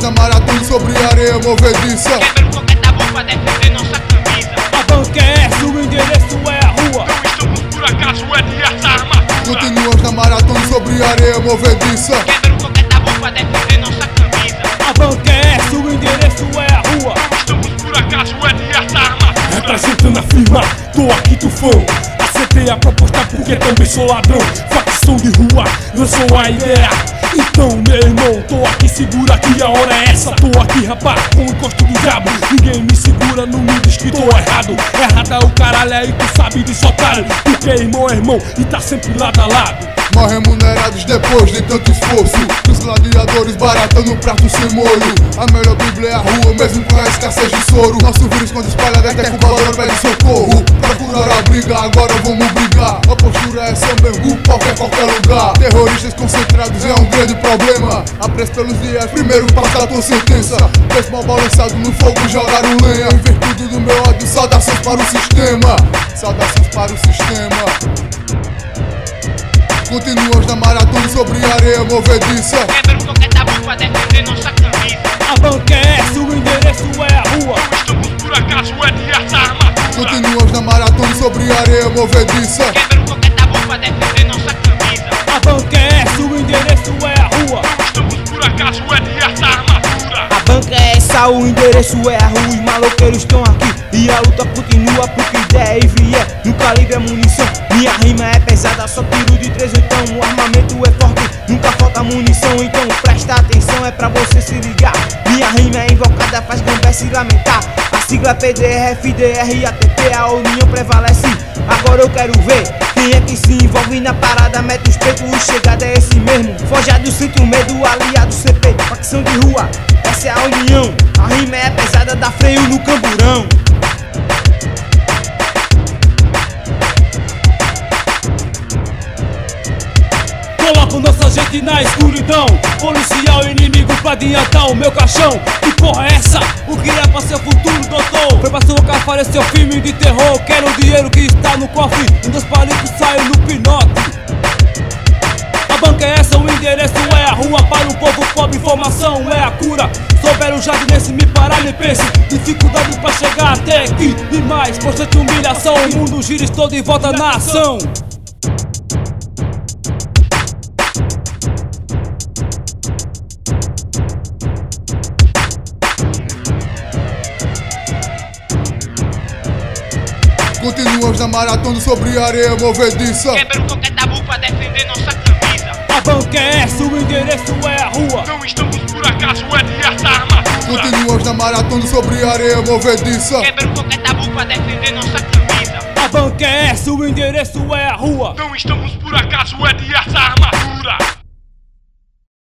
na maratona sobre areia movediça. Quebrando qualquer tabu pra defender nossa camisa. A banca é essa, o endereço é a rua. Não estamos por acaso, é de essa armadura. Continuamos na maratona sobre areia movediça. Quebrando qualquer tabu pra defender nossa camisa. A banca é essa, o endereço é a rua. Não estamos por acaso, é de essa armadura. Representando a firma, tô aqui tufão. Aceitei a proposta porque também sou ladrão. Facção de rua, lançou a ideia. Então meu irmão, tô aqui, segura que a hora é essa. Tô aqui rapaz, com o encosto do diabo. Ninguém me segura, não me diz que tô errado. Errado é o caralho, aí tu sabe disso, otário. Porque irmão é irmão e tá sempre lado a lado. Mal remunerados depois de tanto esforço. Os gladiadores baratando o prato sem molho. A melhor bíblia é a rua, mesmo com a escassez de soro. Nosso vírus quando espalhado até incubadora pede socorro. Procuraram a briga, agora vamos brigar. A postura é essa mesmo, qualquer lugar. Terroristas concentrados é um grande problema. A preço pelos dias, primeiro passa a tua sentença. Preço mal balançado no fogo, jogaram lenha. Em virtude do meu ódio, saudações para o sistema. Saudações para o sistema. Continuamos na maratona sobre areia movediça. Quebrando qualquer tabu pra defender nossa camisa. A banca é essa, o endereço é a rua. Não estamos por acaso, é de essa armadura. Continuamos na maratona sobre areia movediça. Quebrando qualquer tabu pra defender nossa camisa. A banca é essa, o endereço é a rua. Não estamos por acaso, é de essa armadura. A banca é essa, o endereço é a rua. Os maloqueiros estão aqui e a luta continua. Porque der e vier, no calibre é munição. Minha rima é pesada, só tiro de 3 então. O armamento é forte, nunca falta munição. Então presta atenção, é pra você se ligar. Minha rima é invocada, faz gambé se lamentar. A sigla é PDR, FDR e ATP, a união prevalece. Agora eu quero ver quem é que se envolve na parada. Mete os peitos, o chegado é esse mesmo. Forjado, sinto medo, aliado CP. Facção de rua, essa é a união. A rima é pesada, dá freio no camburão. Coloco nossa gente na escuridão. Policial inimigo pra adiantar o meu caixão. Que porra é essa? O que é pra seu futuro, doutor? Foi pra sua cara aparecer filme de terror. Quero o dinheiro que está no cofre. Um dos palitos saiu no pinote. A banca é essa, o endereço é a rua. Para o povo pobre, informação é a cura. Souberam já de nesse me parar, nem pense. Dificuldade pra chegar até aqui. E mais, constante humilhação. O mundo gira, estou de volta na ação. Continuamos na maratona sobre areia movediça. Quebrando qualquer tabu pra defender nossa camisa. A banca é essa, o endereço é a rua. Não estamos por acaso, é de essa armadura. Continuamos na maratona sobre areia movediça. Quebrando qualquer tabu pra defender nossa camisa. A banca é essa, o endereço é a rua. Não estamos por acaso, é de essa armadura.